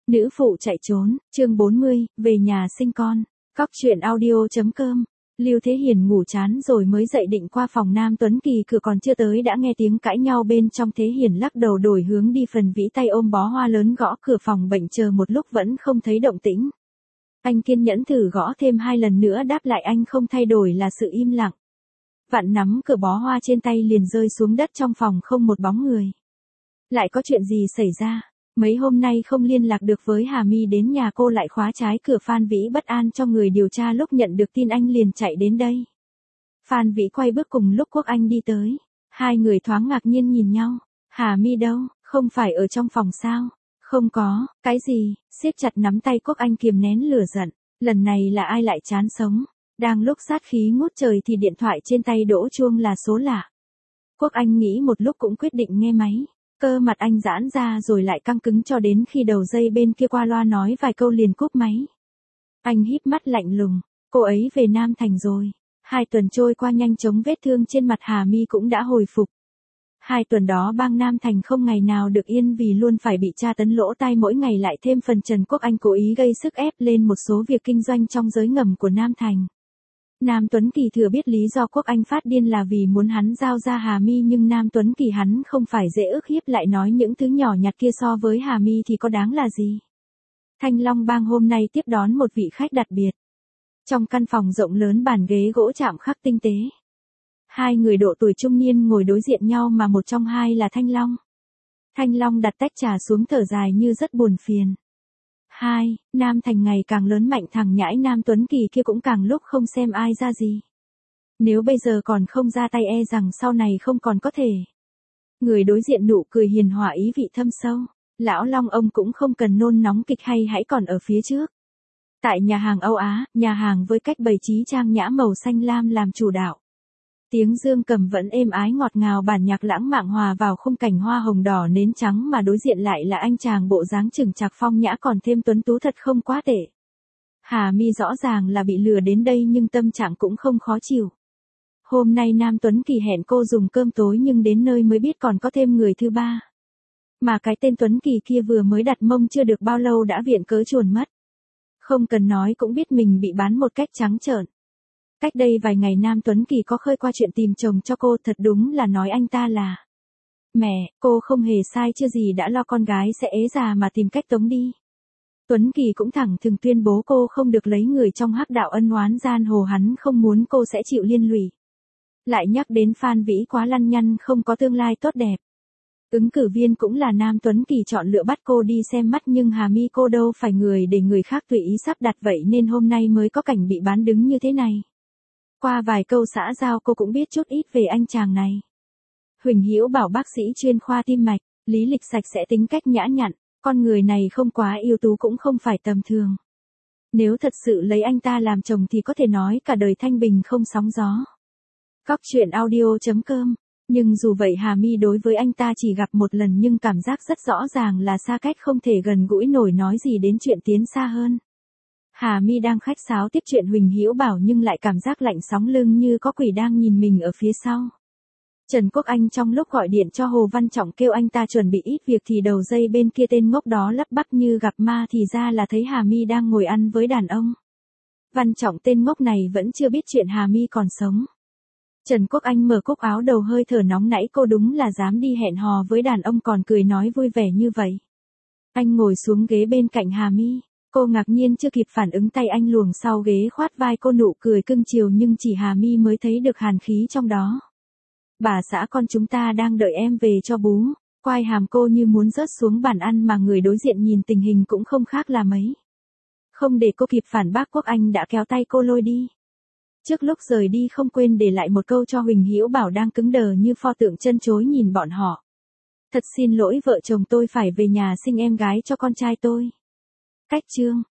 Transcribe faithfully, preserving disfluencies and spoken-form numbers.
Nữ phụ chạy trốn, chương bốn mươi, về nhà sinh con. Cóc truyện audio.com. Lưu Thế Hiền ngủ chán rồi mới dậy định qua phòng Nam Tuấn Kỳ, cửa còn chưa tới đã nghe tiếng cãi nhau bên trong. Thế Hiền lắc đầu đổi hướng đi, phần vĩ tay ôm bó hoa lớn gõ cửa phòng bệnh, chờ một lúc vẫn không thấy động tĩnh. Anh kiên nhẫn thử gõ thêm hai lần nữa, đáp lại anh không thay đổi là sự im lặng. Vặn nắm cửa, bó hoa trên tay liền rơi xuống đất, trong phòng không một bóng người. Lại có chuyện gì xảy ra? Mấy hôm nay không liên lạc được với Hà My, đến nhà cô lại khóa trái cửa. Phan Vĩ bất an cho người điều tra, lúc nhận được tin anh liền chạy đến đây. Phan Vĩ quay bước cùng lúc Quốc Anh đi tới. Hai người thoáng ngạc nhiên nhìn nhau. Hà My đâu, không phải ở trong phòng sao? Không có, cái gì? Siết chặt nắm tay Quốc Anh kiềm nén lửa giận. Lần này là ai lại chán sống? Đang lúc sát khí ngút trời thì điện thoại trên tay đổ chuông là số lạ. Quốc Anh nghĩ một lúc cũng quyết định nghe máy. Cơ mặt anh giãn ra rồi lại căng cứng cho đến khi đầu dây bên kia qua loa nói vài câu liền cúp máy. Anh híp mắt lạnh lùng, cô ấy về Nam Thành rồi. Hai tuần trôi qua nhanh chóng, vết thương trên mặt Hà My cũng đã hồi phục. Hai tuần đó bang Nam Thành không ngày nào được yên, vì luôn phải bị tra tấn lỗ tai, mỗi ngày lại thêm phần Trần Quốc Anh cố ý gây sức ép lên một số việc kinh doanh trong giới ngầm của Nam Thành. Nam Tuấn Kỳ thừa biết lý do Quốc Anh phát điên là vì muốn hắn giao ra Hà My, nhưng Nam Tuấn Kỳ hắn không phải dễ ức hiếp, lại nói những thứ nhỏ nhặt kia so với Hà My thì có đáng là gì. Thanh Long Bang hôm nay tiếp đón một vị khách đặc biệt. Trong căn phòng rộng lớn, bàn ghế gỗ chạm khắc tinh tế. Hai người độ tuổi trung niên ngồi đối diện nhau, mà một trong hai là Thanh Long. Thanh Long đặt tách trà xuống, thở dài như rất buồn phiền. Hai, Nam Thành ngày càng lớn mạnh, thằng nhãi Nam Tuấn Kỳ kia cũng càng lúc không xem ai ra gì. Nếu bây giờ còn không ra tay, e rằng sau này không còn có thể. Người đối diện nụ cười hiền hòa, ý vị thâm sâu. Lão Long, ông cũng không cần nôn nóng, kịch hay hãy còn ở phía trước. Tại nhà hàng Âu Á, nhà hàng với cách bày trí trang nhã màu xanh lam làm chủ đạo. Tiếng dương cầm vẫn êm ái ngọt ngào, bản nhạc lãng mạn hòa vào khung cảnh hoa hồng đỏ nến trắng, mà đối diện lại là anh chàng bộ dáng chừng chạc phong nhã còn thêm tuấn tú, thật không quá tệ. Hà My rõ ràng là bị lừa đến đây nhưng tâm trạng cũng không khó chịu. Hôm nay Nam Tuấn Kỳ hẹn cô dùng cơm tối, nhưng đến nơi mới biết còn có thêm người thứ ba. Mà cái tên Tuấn Kỳ kia vừa mới đặt mông chưa được bao lâu đã viện cớ chuồn mất. Không cần nói cũng biết mình bị bán một cách trắng trợn. Cách đây vài ngày Nam Tuấn Kỳ có khơi qua chuyện tìm chồng cho cô, thật đúng là nói anh ta là mẹ, cô không hề sai, chưa gì đã lo con gái sẽ ế già mà tìm cách tống đi. Tuấn Kỳ cũng thẳng thừng tuyên bố cô không được lấy người trong hắc đạo ân oán gian hồ, hắn không muốn cô sẽ chịu liên lụy. Lại nhắc đến Phan Vĩ quá lăng nhăng, không có tương lai tốt đẹp. Ứng cử viên cũng là Nam Tuấn Kỳ chọn lựa bắt cô đi xem mắt, nhưng Hà My cô đâu phải người để người khác tùy ý sắp đặt, vậy nên hôm nay mới có cảnh bị bán đứng như thế này. Qua vài câu xã giao cô cũng biết chút ít về anh chàng này. Huỳnh Hữu Bảo bác sĩ chuyên khoa tim mạch, lý lịch sạch sẽ, tính cách nhã nhặn, con người này không quá ưu tú cũng không phải tầm thường. Nếu thật sự lấy anh ta làm chồng thì có thể nói cả đời thanh bình không sóng gió. Cóc truyện audio.com. Nhưng dù vậy Hà My đối với anh ta chỉ gặp một lần, nhưng cảm giác rất rõ ràng là xa cách, không thể gần gũi nổi, nói gì đến chuyện tiến xa hơn. Hà My đang khách sáo tiếp chuyện Huỳnh Hữu Bảo nhưng lại cảm giác lạnh sống lưng, như có quỷ đang nhìn mình ở phía sau. Trần Quốc Anh trong lúc gọi điện cho Hồ Văn Trọng kêu anh ta chuẩn bị ít việc thì đầu dây bên kia tên ngốc đó lắp bắp như gặp ma, thì ra là thấy Hà My đang ngồi ăn với đàn ông. Văn Trọng tên ngốc này vẫn chưa biết chuyện Hà My còn sống. Trần Quốc Anh mở cúc áo đầu, hơi thở nóng nảy, cô đúng là dám đi hẹn hò với đàn ông còn cười nói vui vẻ như vậy. Anh ngồi xuống ghế bên cạnh Hà My. Cô ngạc nhiên chưa kịp phản ứng, tay anh luồng sau ghế khoát vai cô, nụ cười cưng chiều, nhưng chỉ Hà My mới thấy được hàn khí trong đó. Bà xã con chúng ta đang đợi em về cho bú. Quai hàm cô như muốn rớt xuống bàn ăn, mà người đối diện nhìn tình hình cũng không khác là mấy. Không để cô kịp phản bác, Quốc Anh đã kéo tay cô lôi đi. Trước lúc rời đi không quên để lại một câu cho Huỳnh Hữu Bảo đang cứng đờ như pho tượng chân chối nhìn bọn họ. Thật xin lỗi vợ chồng tôi phải về nhà sinh em gái cho con trai tôi. Cách chương.